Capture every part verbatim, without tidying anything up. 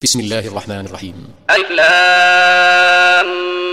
بسم الله الرحمن الرحيم. ألف لام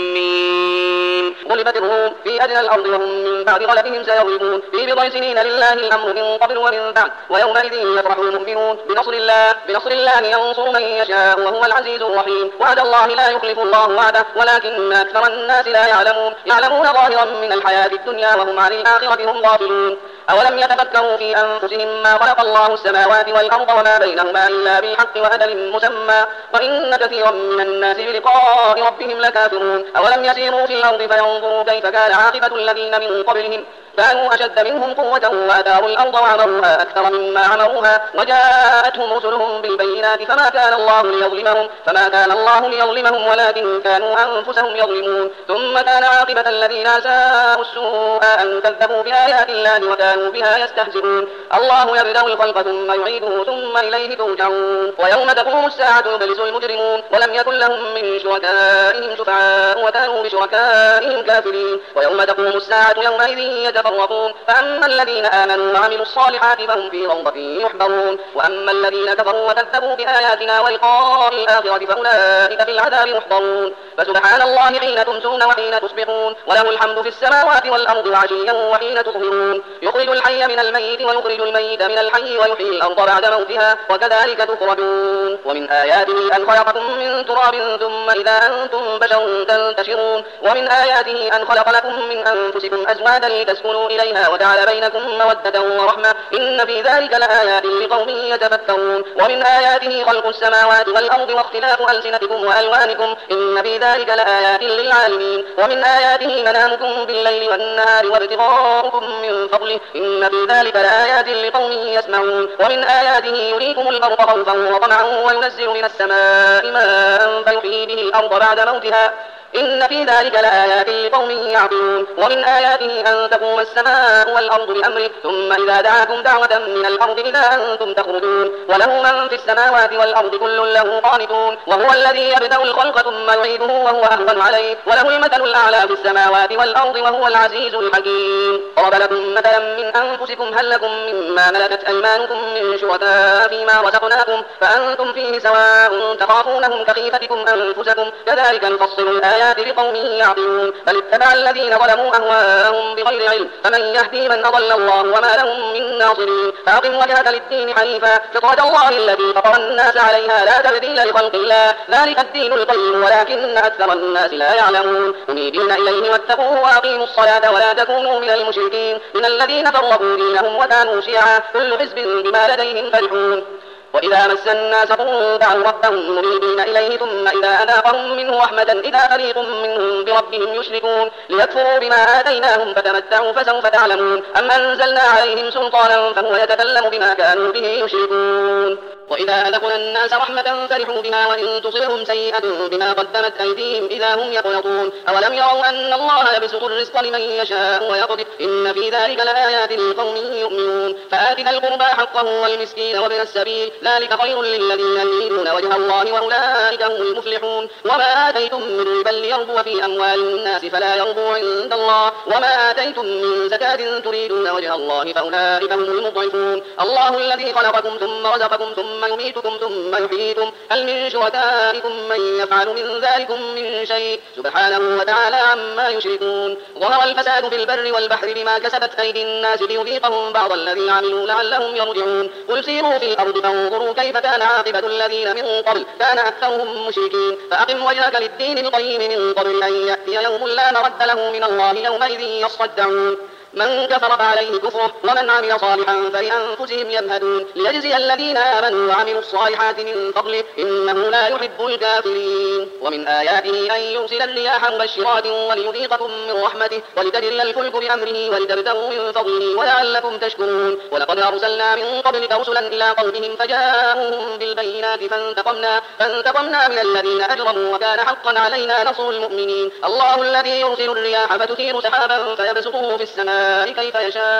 ميم. غلبت الروم في أدنى الأرض وهم من بعد غلبهم سيغلبون في بضع سنين لله الأمر من قبل ومن بعد ويومئذ يفرح المؤمنون بنصر الله بنصر الله ينصر من يشاء وهو العزيز الرحيم. وعد الله لا يخلف الله وعده ولكن أكثر الناس لا يعلمون يعلمون ظاهرا من الحياة الدنيا وهم عن الآخرة هم غافلون. أولم يتفكروا في أنفسهم ما خلق الله السماوات والأرض وما بينهما إلا بالحق وأجل مسمى وإن كثيرا من الناس بلقاء ربهم لكافرون. أولم يسيروا في الأرض فينظروا كيف كان عاقبة الذين من قبلهم كانوا أشد منهم قوة وأثاروا الأرض وعمروها أكثر مما عمروها وجاءتهم رسلهم بالبينات فما كان الله ليظلمهم فما كان الله ليظلمهم ولكن كانوا أنفسهم يظلمون. ثم كان عاقبة الذين أساءوا السوء أن كذبوا بآيات الله وكانوا بها يستهزئون. الله يبدأ الخلق ثم يعيده ثم إليه ترجعون. ويوم تقوم الساعة يبلس المجرمون ولم يكن لهم من شركائهم شفعاء وكانوا بشركائهم كافرين. ويوم تقوم الساعة يومئذ يتفرقون فأما الذين آمنوا وعملوا الصالحات فهم في روضة يحبرون وأما الذين كفروا وكذبوا بآياتنا ولقاء الآخرة فأولئك في العذاب محضرون. فسبحان الله حين تمسون وحين تصبحون وله الحمد في السماوات والأرض وعشيا وحين تظهرون. يخرج الحي من الميت ويخرج الميت من الحي ويحيي الأرض بعد موتها وكذلك تخرجون. ومن آياته أن خلقكم من تراب ثم إذا أنتم بشر تنتشرون. ومن آياته أن خلق لكم من أنفسكم أزواجا لتسكنوا إليها وجعل بينكم مودة ورحمة إن في ذلك لآيات لقوم يتفكرون. ومن آياته خلق السماوات والأرض واختلاف ألسنتكم وألوانكم إن في ذلك لآيات للعالمين. ومن آياته منامكم بالليل والنهار وابتغاؤكم من فضله إن في ذلك لآيات لقوم يسمعون. ومن آياته يريكم البرق خوفا وطمعا وينزل من السماء ماء فيحيي به الأرض بعد موتها إن في ذلك لآيات لقوم يعقلون. ومن آياته أن تقوم السماء والأرض بأمره ثم إذا دعاكم دعوة من الأرض إذا أنتم تخرجون. وله من في السماوات والأرض كل له قانتون. وهو الذي يبدأ الخلق ثم يعيده وهو أهون عليه وله المثل الأعلى في السماوات والأرض وهو العزيز الحكيم. ضرب لكم مثلا من أنفسكم هل لكم مما ملكت أيمانكم من شركاء فيما رزقناكم فأنتم فيه سواء تخافونهم كخيفتكم أنفسكم كذلك نفصل الآيات لقوم يعقلون. بل اتبع الذين ظلموا أهواءهم بغير علم فمن يهدي من أضل الله وما لهم من ناصرين. فأقم وجهك للدين حنيفا فطرة الله التي فطر الناس عليها لا تبديل لخلق الله ذلك الدين القيم ولكن أكثر الناس لا يعلمون. منيبين إليه واتقوه وأقيموا الصلاة ولا تكونوا من المشركين من الذين فرقوا دينهم وكانوا شيعا كل حزب بما لديهم فرحون. وإذا مس الناس ضر دعوا ربهم منيبين إليه ثم إذا أذاقهم منه رحمة إذا فريق منهم بربهم يشركون ليكفروا بما آتيناهم فتمتعوا فسوف تعلمون. أم أنزلنا عليهم سلطانا فهو يتكلم بما كانوا به يشركون. وإذا أذقنا الناس رحمة فرحوا بها وإن تصبهم سيئة بما قدمت أيديهم إذا هم يقنطون. أولم يروا أن الله يبسط الرزق لمن يشاء ويقدر إن في ذلك لآيات لقوم يؤمنون. فآت ذا القربى حقه والمسكين وابن السبيل ذلك خير للذين يريدون وجه الله وأولئك هم المفلحون. وما آتيتم من ربا ليربو في أموال الناس فلا يربو عند الله وما آتيتم من زكاة تريدون وجه الله فأولئك هم المضعفون. الله الذي خلقكم ثم رزقكم ثم يميتكم ثم يحييكم هل من شركائكم من يفعل من ذلكم من شيء سبحانه وتعالى عما يشركون. ظهر الفساد في البر والبحر بما كسبت أيدي الناس ليذيقهم بعض الذي عملوا لعلهم يرجعون. قل سيروا في الأرض فانظروا كيف كان عاقبة الذين من قبل كان أكثرهم مشركين. فأقم وجهك للدين القيم من قبل أن يأتي يوم لا مرد له من الله يومئذ يصدعون. من كفر فعليه كفره ومن عمل صالحا فلأنفسهم يمهدون ليجزي الذين آمنوا وعملوا الصالحات من فضله إنه لا يحب الكافرين. ومن آياته أن يرسل الرياح مبشرات وليذيقكم من رحمته ولتجري الفلك بأمره ولتبتغوا من فضله ولعلكم تشكرون. ولقد أرسلنا من قبلك رسلا إلى قومهم فجاءوهم بالبينات فانتقمنا, فانتقمنا من الذين أجرموا وكان حقا علينا نصر المؤمنين. الله الذي يرسل الرياح فتثير سحابا فيبسطه في السماء كيف يشاء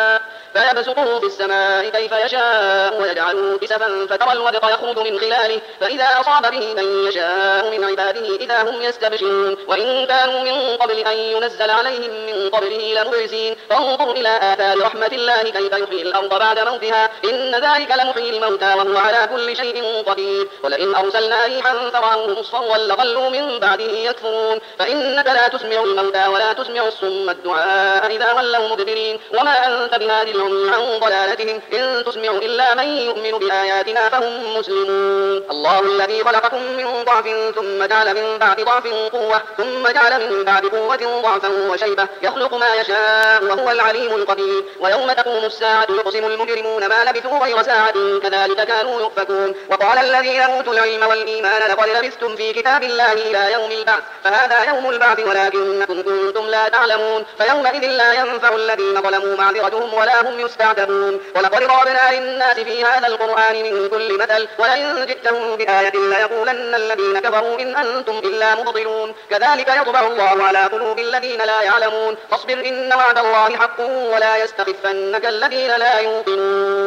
فيبسطه في السماء كيف يشاء ويجعله كسفا فترى الودق يخرج من خلاله فإذا أصاب به من يشاء من عباده إذا هم يستبشرون وإن كانوا من قبل أن ينزل عليهم من قبله لمبلسين فانظر إلى آثار رحمة الله كيف يحيي الأرض بعد موتها إن ذلك لمحيي الموتى وهو على كل شيء قدير ولئن أرسلنا ريحا فرأوه مصفرا لظلوا من بعده يكفرون فإنك لا تسمع الموتى ولا تسمع الصم الدعاء إذا ولوا مدبرين وما أنت بهادي العمي عن ضلالتهم إن تسمع إلا من يؤمن بآياتنا فهم مسلمون الله الذي خلقكم من ضعف ثم جعل من بعد ضعف قوة ثم جعل من بعد قوة ضعفا وشيبة يخلق ما يشاء وهو العليم القدير ويوم تقوم الساعة يقسم المجرمون ما لبثوا غير ساعة كذلك كانوا يؤفكون وقال الذين أوتوا العلم والإيمان لقد لبثتم في كتاب الله إلى يوم البعث فهذا يوم البعث ولكنكم كنتم لا تعلمون فيومئذ لا ينفع الذين ظلموا معذرتهم ولا هم يستعتبون ولقد ضربنا للناس في هذا القرآن من كل مثل ولئن جئتهم بآية ليقولن الذين كفروا إن أنتم إلا مبطلون كذلك يطبع الله على قلوب الذين لا يعلمون فاصبر إن وعد الله حق ولا يستخفنك الذين لا يوقنون